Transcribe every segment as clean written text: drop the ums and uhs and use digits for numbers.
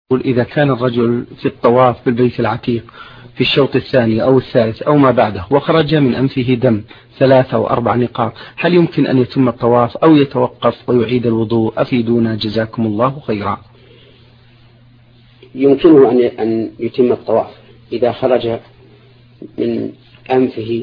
إذا كان الرجل في الطواف بالبيت العتيق في الشوط الثاني أو الثالث أو ما بعده وخرج من أنفه دم 3 أو 4 نقاط، هل يمكن أن يتم الطواف أو يتوقف ويعيد الوضوء؟ أفيدونا جزاكم الله خيرا. يمكنه أن يتم الطواف إذا خرج من أنفه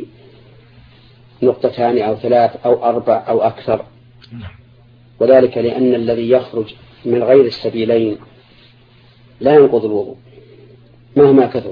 2 أو 3 أو 4 أو أكثر، وذلك لأن الذي يخرج من غير السبيلين لا ينقض الوضوء مهما كثر.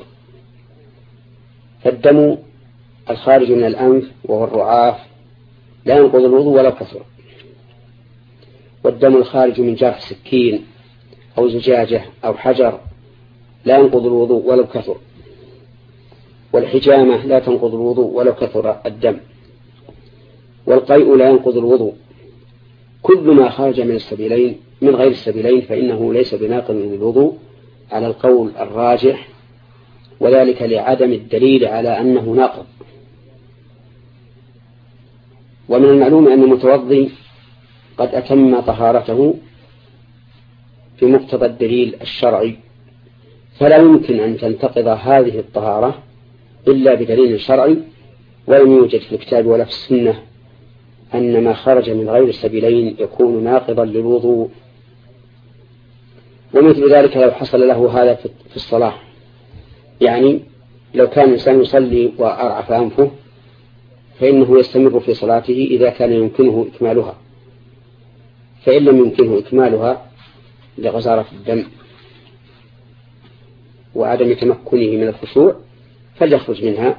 فالدم الخارج من الأنف وهو الرعاف لا ينقض الوضوء ولو كثر، والدم الخارج من جرح سكين أو زجاجة أو حجر لا ينقض الوضوء ولو كثر، والحجامة لا تنقض الوضوء ولو كثر الدم، والقيء لا ينقض الوضوء. كل ما خرج من السبيلين من غير السبيلين فإنه ليس بناقض للوضوء على القول الراجح، وذلك لعدم الدليل على أنه ناقض. ومن المعلوم أن المتوضي قد أتم طهارته في مقتضى الدليل الشرعي، فلا يمكن أن تنتقض هذه الطهارة إلا بدليل شرعي، ولم يوجد في الكتاب ولا في السنة أن ما خرج من غير السبيلين يكون ناقضا للوضوء. ومثل ذلك لو حصل له هذا في الصلاة، يعني لو كان الإنسان يصلي وأرعف أنفه فإنه يستمر في صلاته إذا كان يمكنه إكمالها، فإن لم يمكنه إكمالها لغزارة الدم وعدم تمكنه من الخشوع فليخرج منها،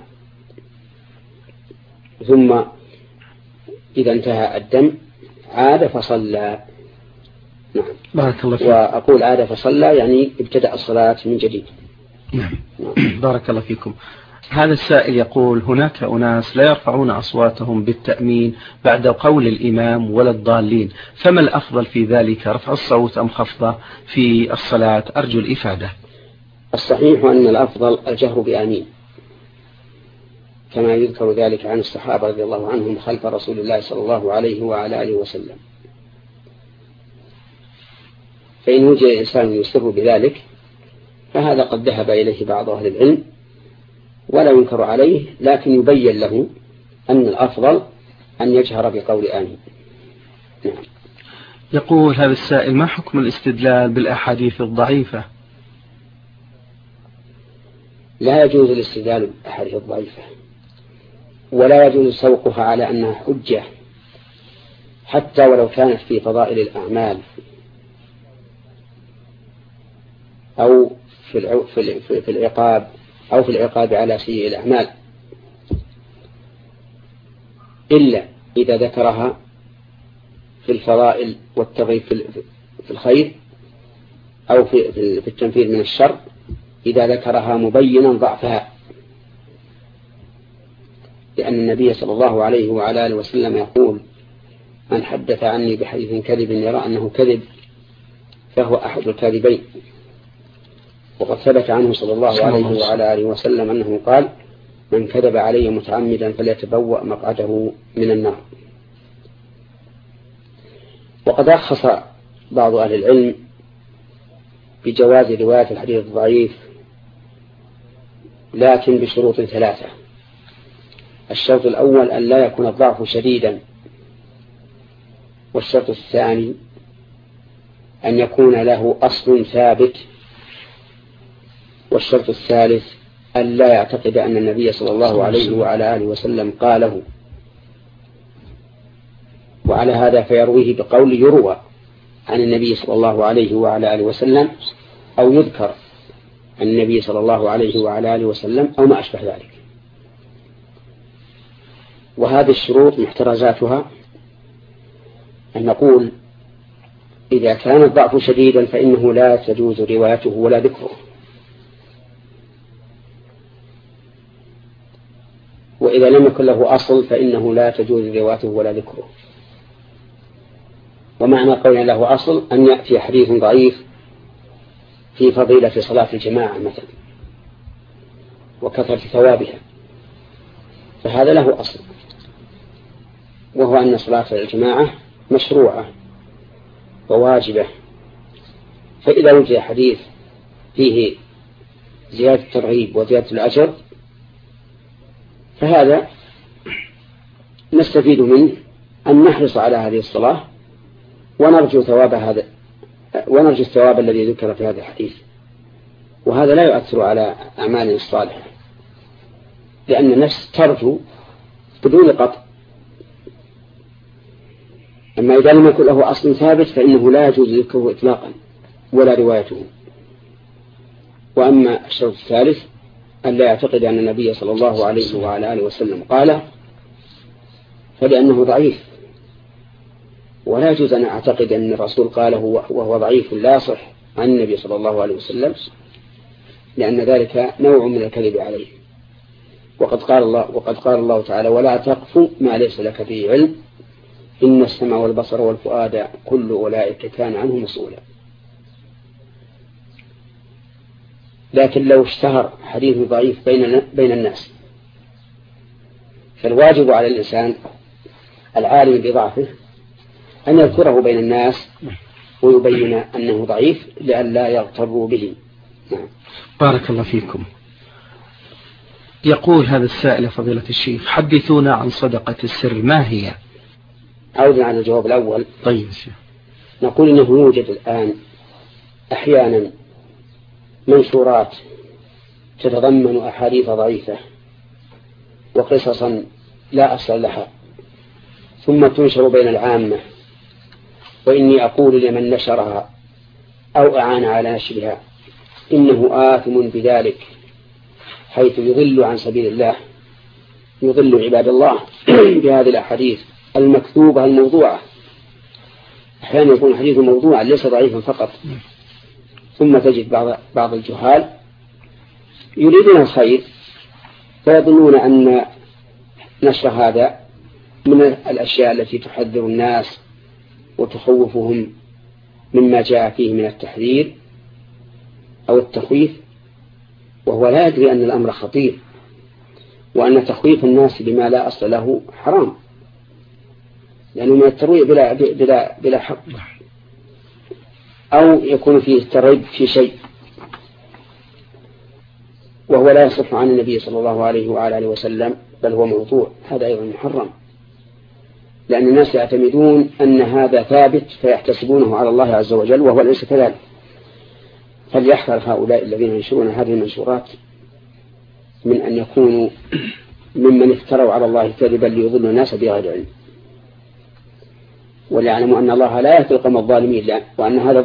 ثم إذا انتهى الدم عاد فصلى. نعم. بارك الله فيك. وأقول عاد فصلى يعني ابتدأ الصلاة من جديد. نعم. بارك الله فيكم. هذا السائل يقول: هناك أناس لا يرفعون أصواتهم بالتأمين بعد قول الإمام ولا الضالين، فما الأفضل في ذلك، رفع الصوت أم خفضه في الصلاة؟ أرجو الإفادة. الصحيح أن الأفضل الجهر بآمين، كما يذكر ذلك عن الصحابة رضي الله عنهم خلف رسول الله صلى الله عليه وعلى آله وسلم. فإن وجد إنسان يسر بذلك فهذا قد ذهب إليه بعض أهل العلم ولا ينكر عليه، لكن يبين له أن الأفضل أن يجهر بقول آمين. نعم. يقول هذا السائل: ما حكم الاستدلال بالأحاديث الضعيفة؟ لا يجوز الاستدلال بالأحاديث الضعيفة، ولا يجوز سوقها على أنها حجة حتى ولو كانت في فضائل الأعمال أو في العقاب أو في العقاب على سيء الأعمال، إلا إذا ذكرها في الفضائل والترغيب في الخير أو في التنفير من الشر، إذا ذكرها مبينا ضعفها، لأن النبي صلى الله عليه وعلى آله وسلم يقول: من حدث عني بحديث كذب يرى أنه كذب فهو أحد الكاذبين. وقد ثبت عنه صلى الله عليه وعلى آله وسلم أنه قال: من كذب علي متعمدا فليتبوأ مقعده من النار. وقد رخص بعض أهل العلم بجواز رواية الحديث الضعيف، لكن بشروط 3. الشرط الأول أن لا يكون الضعف شديدا، والشرط الثاني أن يكون له أصل ثابت، والشرط الثالث أن لا يعتقد أن النبي صلى الله عليه وعلى آله وسلم قاله. وعلى هذا فيرويه بقول يروى عن النبي صلى الله عليه وعلى آله وسلم، أو يذكر عن النبي صلى الله عليه وعلى آله وسلم، أو ما أشبه ذلك. وهذه الشروط محترزاتها أن نقول: إذا كان الضعف شديدا فإنه لا تجوز روايته ولا ذكره، وإذا لم يكن له أصل فإنه لا تجوز روايته ولا ذكره. ومعنى قولنا له أصل أن يأتي حديث ضعيف في فضيلة صلاة الجماعة مثلا وكثرة ثوابها، فهذا له أصل، وهو أن صلاة الجماعة مشروعة وواجبة. فإذا وجد حديث فيه زيادة الترغيب وزيادة الأجر، فهذا نستفيد منه أن نحرص على هذه الصلاة ونرجو الثواب الذي ذكر في هذا الحديث. وهذا لا يؤثر على أعمالنا الصالحة، لأن النفس ترجو بدون قطع. أما إذا لم يكن له أصل ثابت فإنه لا يجوز ذكره إطلاقا ولا روايته. وأما الشرط الثالث أن لا يعتقد أن النبي صلى الله عليه وعلى آله وسلم قال، فلأنه ضعيف، ولا يجوز أن أعتقد أن الرسول قاله وهو ضعيف لا يصح عن النبي صلى الله عليه وسلم، لأن ذلك نوع من الكذب عليه. وقد قال الله تعالى: ولا تقف ما ليس لك به علم إن السمع والبصر والفؤاد كل أولئك كان عنه مسؤولا. لكن لو اشتهر حديث ضعيف بين الناس فالواجب على الإنسان العالم بضعفه أن يذكره بين الناس ويبين أنه ضعيف لئلا يغتروا به. بارك الله فيكم. يقول هذا السائل: فضيلة الشيخ، حدثونا عن صدقة السر، ما هي؟ عودا على الجواب الأول. طيب شيخ. نقول إنه يوجد الآن أحيانا منشورات تتضمن أحاديث ضعيفة وقصصا لا أصل لها، ثم تنشر بين العامة، وإني أقول لمن نشرها أو أعان على نشرها إنه آثم بذلك، حيث يضل عن سبيل الله، يضل عباد الله بهذه الأحاديث المكتوبة الموضوعة. أحيانا يكون الحديث موضوعا ليس ضعيفا فقط، ثم تجد بعض الجهال يريدون الخير فيظنون أن نشر هذا من الأشياء التي تحذر الناس وتخوفهم مما جاء فيه من التحذير أو التخويف، وهو لا يدري أن الأمر خطير، وأن تخويف الناس بما لا أصل له حرام، لأنه من الترويع بلا حق، أو يكون فيه الترغيب في شيء وهو لا يصح عن النبي صلى الله عليه وعلى آله وسلم، بل هو موضوع، هذا أيضا محرم، لأن الناس يعتمدون أن هذا ثابت فيحتسبونه على الله عز وجل، وهو ليس كذلك. فليحذر هؤلاء الذين ينشرون هذه المنشورات من أن يكونوا ممن افتروا على الله كذبا ليضلوا الناس بغير علم، وليعلموا أن الله لا يهدي القوم الظالمين، وأن هذا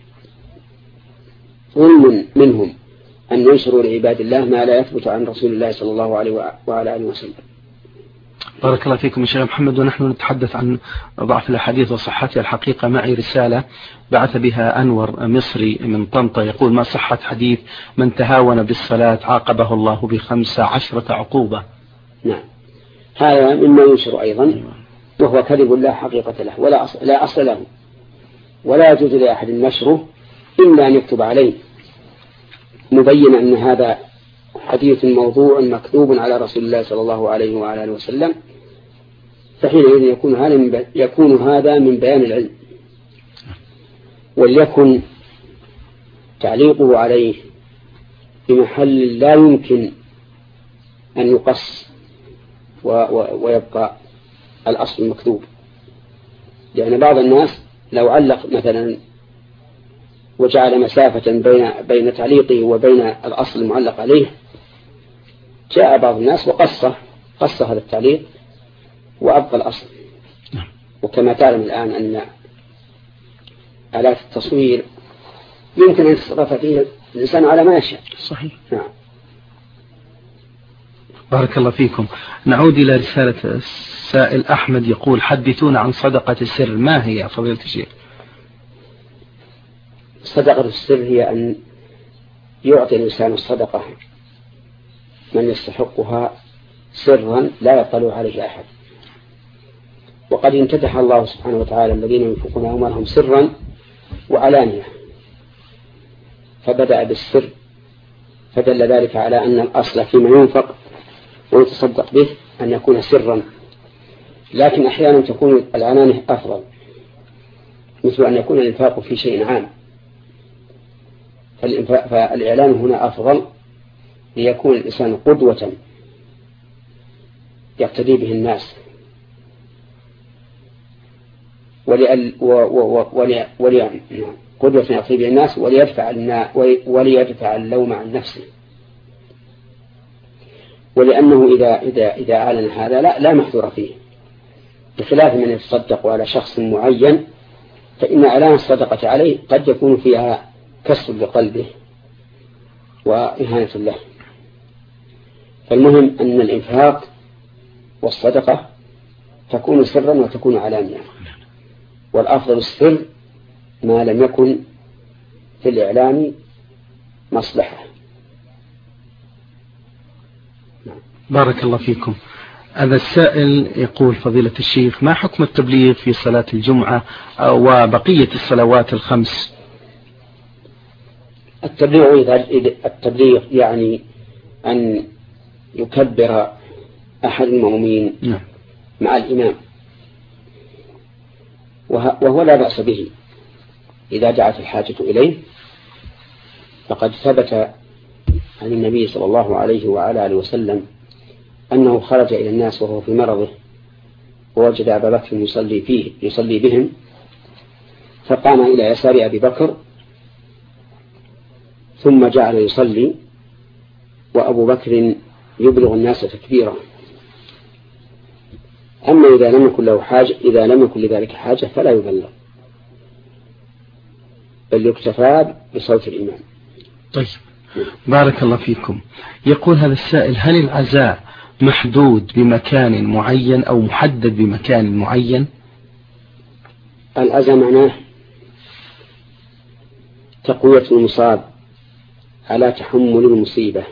ظلم منهم أن ينشروا لعباد الله ما لا يثبت عن رسول الله صلى الله عليه وعلى آله وسلم. بارك الله فيكم يا شيخ محمد. ونحن نتحدث عن ضعف الأحاديث وصحتها. الحقيقة معي رسالة بعث بها أنور مصري من طنطا، يقول: ما صحة حديث من تهاون بالصلاة عاقبه الله ب15 عقوبة؟ نعم، هذا مما ينشر أيضا، وهو كذب لا حقيقة له لا أصل له، ولا يجوز لأحد نشره إلا أن يكتب عليه مبين أن هذا حديث موضوع مكتوب على رسول الله صلى الله عليه وعلى آله وسلم، فحينئذ يكون هذا من بيان العلم، وليكن تعليقه عليه بمحل لا يمكن أن يقص ويبقى الأصل المكتوب، لأن بعض الناس لو علق مثلا وجعل مسافة بين تعليقه وبين الأصل المعلق عليه، جاء بعض الناس وقص هذا التعليق وأبقى الأصل. وكما تعلم الآن أن آلات التصوير يمكن أن يتصرف فيه الإنسان على ما يشاء. صحيح. نعم. بارك الله فيكم. نعود إلى رسالة السائل أحمد، يقول: حدثونا عن صدقة السر، ما هي فضيلة الشيخ؟ صدقة السر هي أن يعطي الإنسان الصدقة من يستحقها سرا لا يطلع عليه أحد. وقد امتدح الله سبحانه وتعالى الذين ينفقون أموالهم سرا وعلانية، فبدأ بالسر، فدل ذلك على أن الأصل فيما ينفق ويتصدق به أن يكون سرا، لكن أحيانا تكون العلانية أفضل، مثل أن يكون الإنفاق في شيء عام، فالإعلان هنا أفضل ليكون الإنسان قدوة يقتدي به الناس قدوة يقتدي به الناس وليدفع اللوم عن نفسه. ولأنه إذا أعلن هذا لا محذور فيه، بخلاف من يتصدق على شخص معين فإن إعلان الصدقة عليه قد يكون فيها كسر لقلبه وإهانة له. فالمهم أن الإنفاق والصدقة تكون سرا وتكون علانية، والأفضل السر ما لم يكن في الإعلان مصلحة. بارك الله فيكم. هذا السائل يقول: فضيلة الشيخ، ما حكم التبليغ في صلاة الجمعة وبقية الصلوات الخمس؟ التبليغ يعني أن يكبر أحد المؤمنين مع الإمام، وهو لا بأس به إذا دعت الحاجة إليه. فقد ثبت عن النبي صلى الله عليه وعلى آله وسلم أنه خرج إلى الناس وهو في مرضه ووجد أبا بكر يصلي بهم، فقام إلى يسار أبي بكر ثم جعل يصلي وأبو بكر يبلغ الناس تكبيرا. أما إذا لم يكن لذلك حاجة فلا يبلغ، بل يكتفى بصوت الإمام. طيب، بارك الله فيكم. يقول هذا السائل: هل العزاء محدود بمكان معين أو محدد بمكان معين؟ العزاء معناه تقوية المصاب على تحمل المصيبة،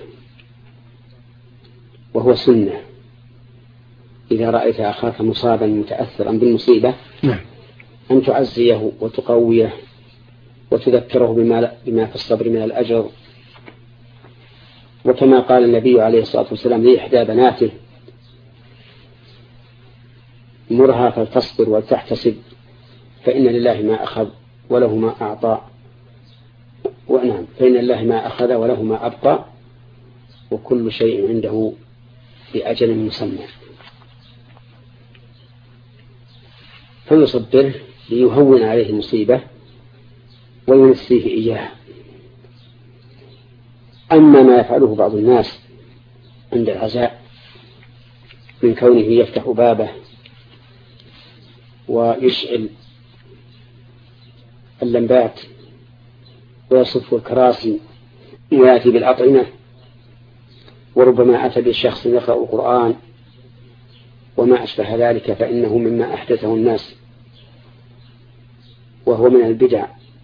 وهو سنة. إذا رأيت أخاك مصابا متأثرا بالمصيبة أن تعزيه وتقويه وتذكره بما في الصبر من الأجر. وكما قال النبي عليه الصلاة والسلام لإحدى بناته: مرها فلتصبر ولتحتسب، فإن لله ما أخذ وله ما أعطى، فإن لله ما أخذ وله ما أبقى، وكل شيء عنده بأجل مسمى. فيصبره ليهون عليه المصيبة وينسيه إياها. أما ما يفعله بعض الناس عند العزاء من كونه يفتح بابه ويشعل اللمبات ويصف الكراسي ويأتي بالأطعمة، وربما أتى بالشخص يقرأ القرآن وما أشبه ذلك، فإنه مما أحدثه الناس، وهو من البدع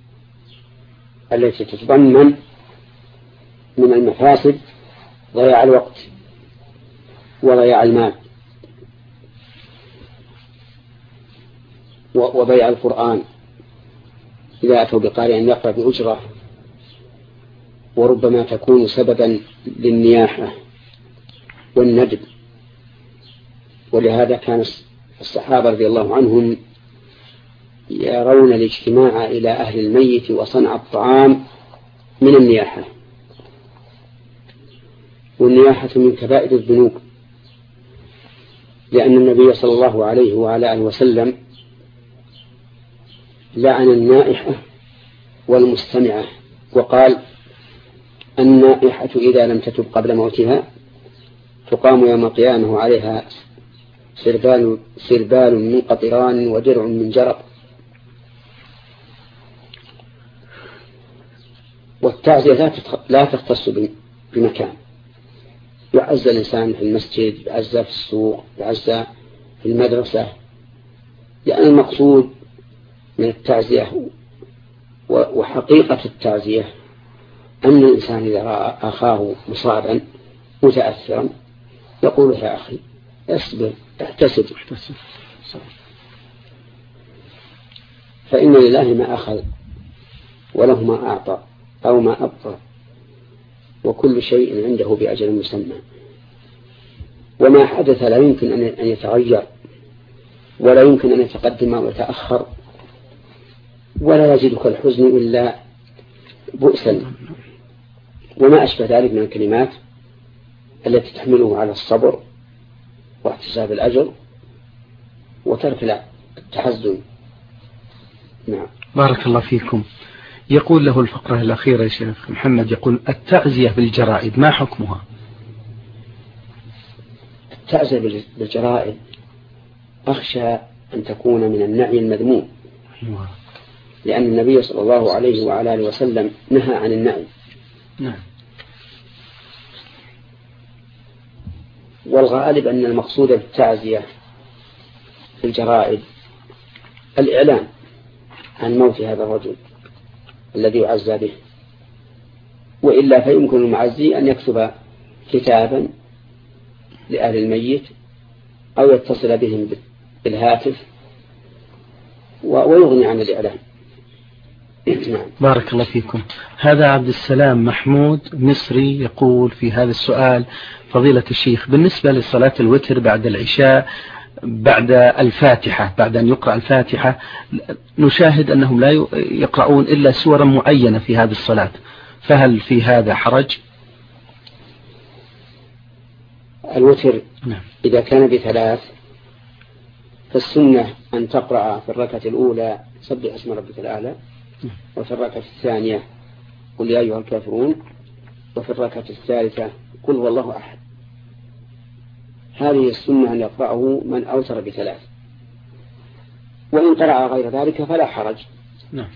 التي تتضمن من المفاسد ضياع الوقت وضياع المال وبيع القرآن إذا أتوا بقارئ يقرأ بأجرة، وربما تكون سببا للنياحة والندب. ولهذا كان الصحابة رضي الله عنهم يرون الاجتماع إلى أهل الميت وصنع الطعام من النياحة، والنياحة من كبائر الذنوب، لأن النبي صلى الله عليه وعلى آله وسلم لعن النائحة والمستمعة، وقال: النائحة إذا لم تتب قبل موتها تقام يوم القيامة عليها سربال من قطران ودرع من جرب. والتعزية لا تختص بمكان، يعزى الإنسان في المسجد، يعزى في السوق، يعزى في المدرسة، لأن المقصود من التعزية وحقيقة التعزية أن الإنسان إذا رأى أخاه مصابا متأثرا يقول: يا أخي اصبر، احتسب، فإن لله ما أخذ وله ما أعطى أو ما أبقى، وكل شيء عنده بأجل مسمى. وما حدث لا يمكن أن يتغير، ولا يمكن أن يتقدم ويتأخر، ولا يزيدك الحزن إلا بؤسا وما أشبه ذلك من الكلمات التي تحمله على الصبر واحتساب الأجر وترك التحزن. نعم. بارك الله فيكم. يقول له الفقرة الأخيرة يا شيخ محمد، يقول التعزية بالجرائد ما حكمها؟ التعزية بالجرائد أخشى أن تكون من النعي المذموم، لأن النبي صلى الله عليه وعلى آله وسلم نهى عن النعي. نعم. والغالب أن المقصود بالتعزية في الجرائد الإعلان عن موت هذا الرجل الذي يعزى به، وإلا فيمكن المعزي أن يكتب كتابا لأهل الميت أو يتصل بهم بالهاتف ويغني عن الإعلان. بارك الله فيكم. هذا عبد السلام محمود مصري يقول في هذا السؤال: فضيلة الشيخ، بالنسبة لصلاة الوتر بعد العشاء بعد الفاتحة، بعد أن يقرأ الفاتحة، نشاهد أنهم لا يقرؤون إلا سورا معينة في هذه الصلاة، فهل في هذا حرج؟ الوتر إذا كان ب3 فالسنة أن تقرأ في الركعة الأولى سبح اسم ربك الأعلى، وفي الركعة الثانية قل يا أيها الكافرون، وفي الركعة الثالثة قل هو الله أحد. هذه السنة أن يقرأه من أوتر ب3، وإن قرأ غير ذلك فلا حرج. نعم.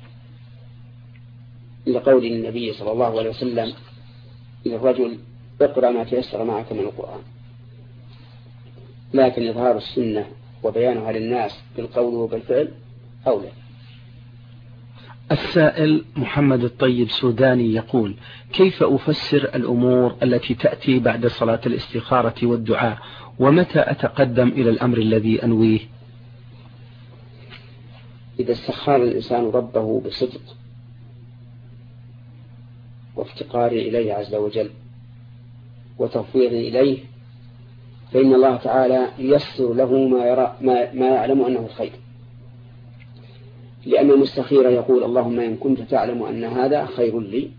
لقول النبي صلى الله عليه وسلم للرجل: اقرأ ما تيسر معك من القرآن. لكن إظهار السنة وبيانها للناس بالقول وبالفعل أولى. السائل محمد الطيب سوداني يقول: كيف أفسر الأمور التي تأتي بعد صلاة الاستخارة والدعاء، ومتى أتقدم إلى الأمر الذي أنويه؟ إذا استخار الإنسان ربه بصدق وافتقار إليه عز وجل وتفويض إليه، فإن الله تعالى ييسر له ما يعلم أنه الخير، لأن المستخير يقول: اللهم إن كنت تعلم أن هذا خير لي.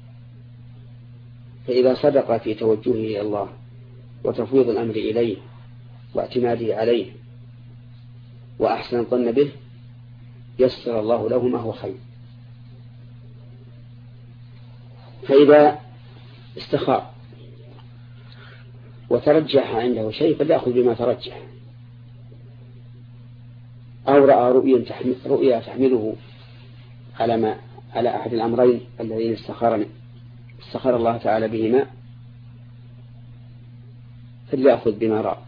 فإذا صدق في توجهه إلى الله وتفويض الأمر إليه واعتماده عليه وأحسن الظن به، يسر الله له ما هو خير. فإذا استخار وترجح عنده شيء فليأخذ بما ترجح، أو رأى رؤيا تحمله على أحد الأمرين الذين استخار الله تعالى بهما، فليأخذ بما رأى.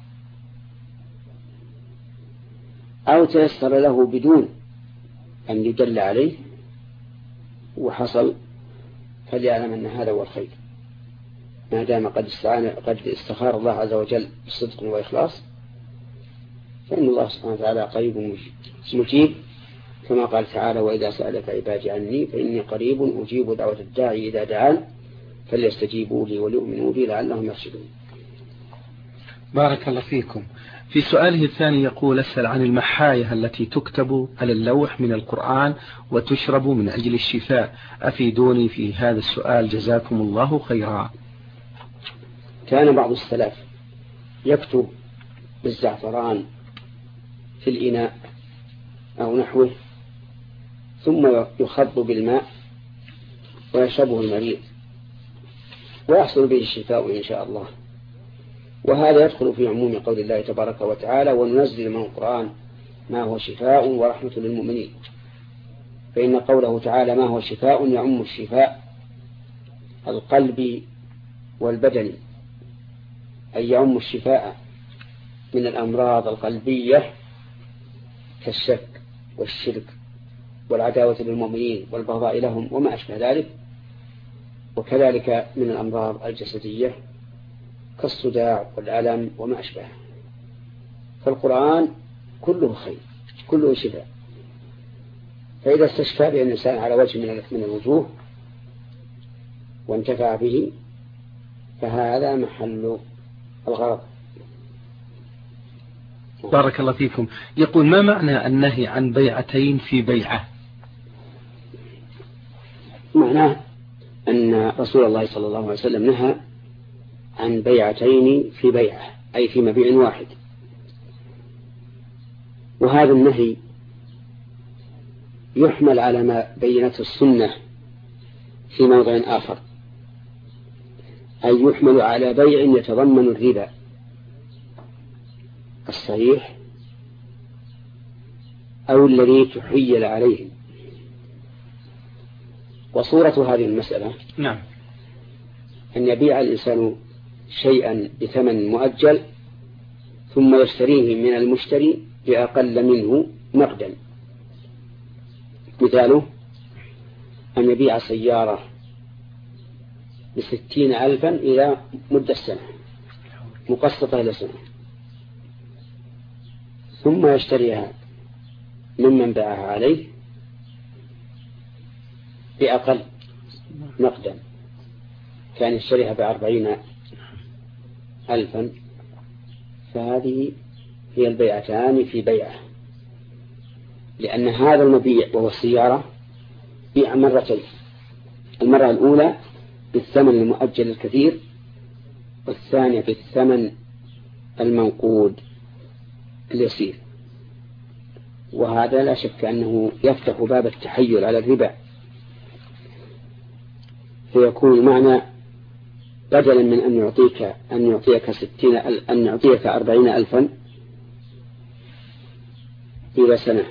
أو تيسر له بدون أن يدل عليه وحصل، فليعلم أن هذا هو الخير، ما دام قد استخار الله عز وجل بصدق وإخلاص، فإن الله سبحانه وتعالى قريب مجيب، كما قال تعالى: وإذا سألك عبادي عني فإني قريب أجيب دعوة الداعي إذا دعان فليستجيبوا لي وليؤمنوا بي لعلهم يرشدون. بارك الله فيكم. في سؤاله الثاني يقول: أسأل عن المحاية التي تكتب على اللوح من القرآن وتشرب من أجل الشفاء، أفيدوني في هذا السؤال جزاكم الله خيرا. كان بعض السلف يكتب بالزعفران في الإناء أو نحوه، ثم يخض بالماء ويشربه المريض ويحصل به الشفاء إن شاء الله. وهذا يدخل في عموم قول الله تبارك وتعالى: وننزل من القرآن ما هو شفاء ورحمة للمؤمنين. فإن قوله تعالى ما هو شفاء يعم الشفاء القلبي والبدني، أي يعم الشفاء من الأمراض القلبية كالشك والشرك والعداوة للمؤمنين والبغضاء لهم وما أشبه ذلك، وكذلك من الأمراض الجسدية كالصداع والألم وما أشبه. فالقرآن كله خير، كله شفاء. فإذا استشفى به الإنسان على وجه من الوجوه وانتفع به فهذا محل الغرض. بارك الله فيكم. يقول: ما معنى النهي عن بيعتين في بيعة؟ معنى معناه أن رسول الله صلى الله عليه وسلم نهى عن بيعتين في بيعة، أي في مبيع واحد. وهذا النهي يحمل على ما بينته السنة في موضع آخر، أي يحمل على بيع يتضمن الربا الصحيح أو الذي تحيل عليه. وصورة هذه المسألة نعم أن يبيع الإنسان شيئا بثمن مؤجل ثم يشتريه من المشتري بأقل منه نقدا. مثاله أن يبيع سيارة ب60,000 إلى مدة سنة مقسطة إلى سنة، ثم يشتريها ممن باعها عليه بأقل نقدا، كان يشتريها ب40,000، فهذه هي البيعتان في بيعة، لأن هذا المبيع وهو السيارة بيع مرتين، المرة الأولى بالثمن المؤجل الكثير، والثانية بالثمن المنقود اليسير. وهذا لا شك أنه يفتح باب التحيل على الربا، فيكون المعنى بدلا من أن يعطيك 40,000 إلى سنة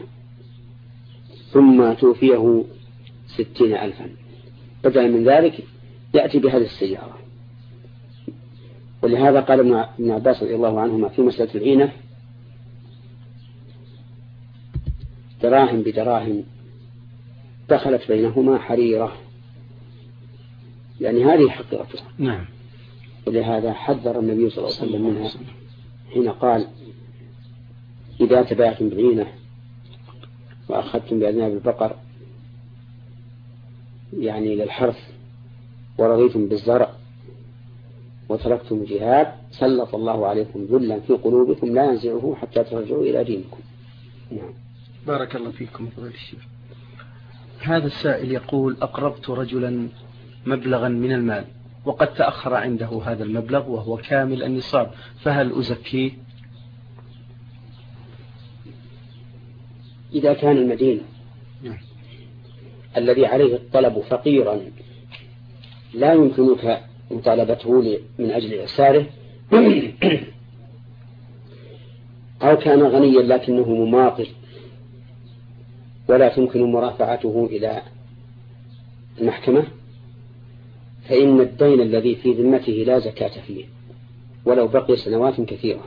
ثم توفيه 60,000، بدلا من ذلك يأتي بهذه السيارة. ولهذا قال ابن عباس رضي الله عنهما في مسألة العينة: دراهم بدراهم دخلت بينهما حريرة، يعني هذه حقيقتها. نعم. ولهذا حذر النبي صلى الله عليه وسلم منها حين قال: إذا تباعتم بالعينة وأخذتم بأذناب البقر، يعني للحرث، ورضيتم بالزرع وتركتم الجهاد، سلط الله عليكم ذلا في قلوبكم لا ينزعه حتى ترجعوا إلى دينكم. نعم. بارك الله فيكم فضيلة الشيخ. هذا السائل يقول: أقرضت رجلا مبلغا من المال وقد تأخر عنده هذا المبلغ وهو كامل النصاب، فهل أزكيه؟ إذا كان المدين الذي عليه الطلب فقيرا لا يمكنك مطالبته من أجل إعساره، أو كان غنيا لكنه مماطل ولا تمكن مرافعته إلى المحكمة، فإن الدين الذي في ذمته لا زكاة فيه ولو بقي سنوات كثيرة.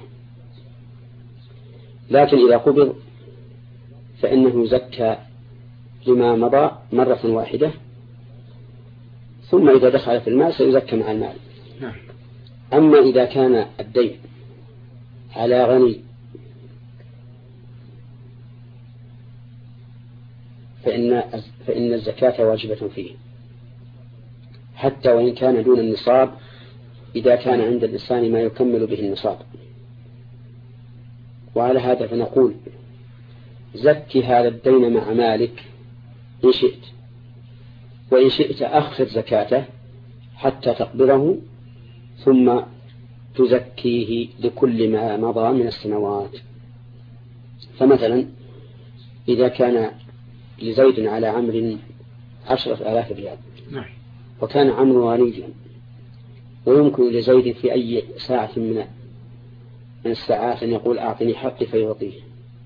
لكن إذا قبض فإنه زكى لما مضى مرة واحدة، ثم إذا دخل في المال سيزكى مع المال. أما إذا كان الدين على غني فإن الزكاة واجبة فيه حتى وإن كان دون النصاب، إذا كان عند الإنسان ما يكمل به النصاب. وعلى هذا فنقول: زكي هذا الدين مع مالك إن شئت، وإن شئت أخذ زكاته حتى تقبضه ثم تزكيه لكل ما مضى من السنوات. فمثلا إذا كان لزيد على عمرو 10,000 ريال، وكان عمرو غنيا ويمكن لزيد في أي ساعة من الساعات أن يقول: أعطني حقي فيعطيه،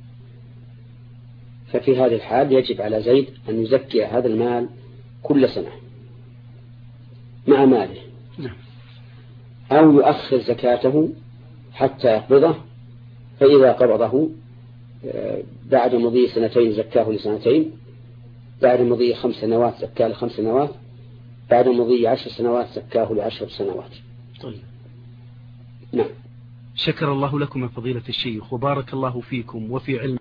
ففي هذه الحال يجب على زيد أن يزكي هذا المال كل سنة مع ماله، أو يؤخر زكاته حتى يقبضه، فإذا قبضه بعد مضي 2 زكاه ل2، بعد مضي 5 سنوات زكاه ل5 سنوات، بعد مضي 10 سنوات زكاه ل10 سنوات. طيب. نعم. شكر الله لكم يا فضيلة الشيخ، وبارك الله فيكم وفي علم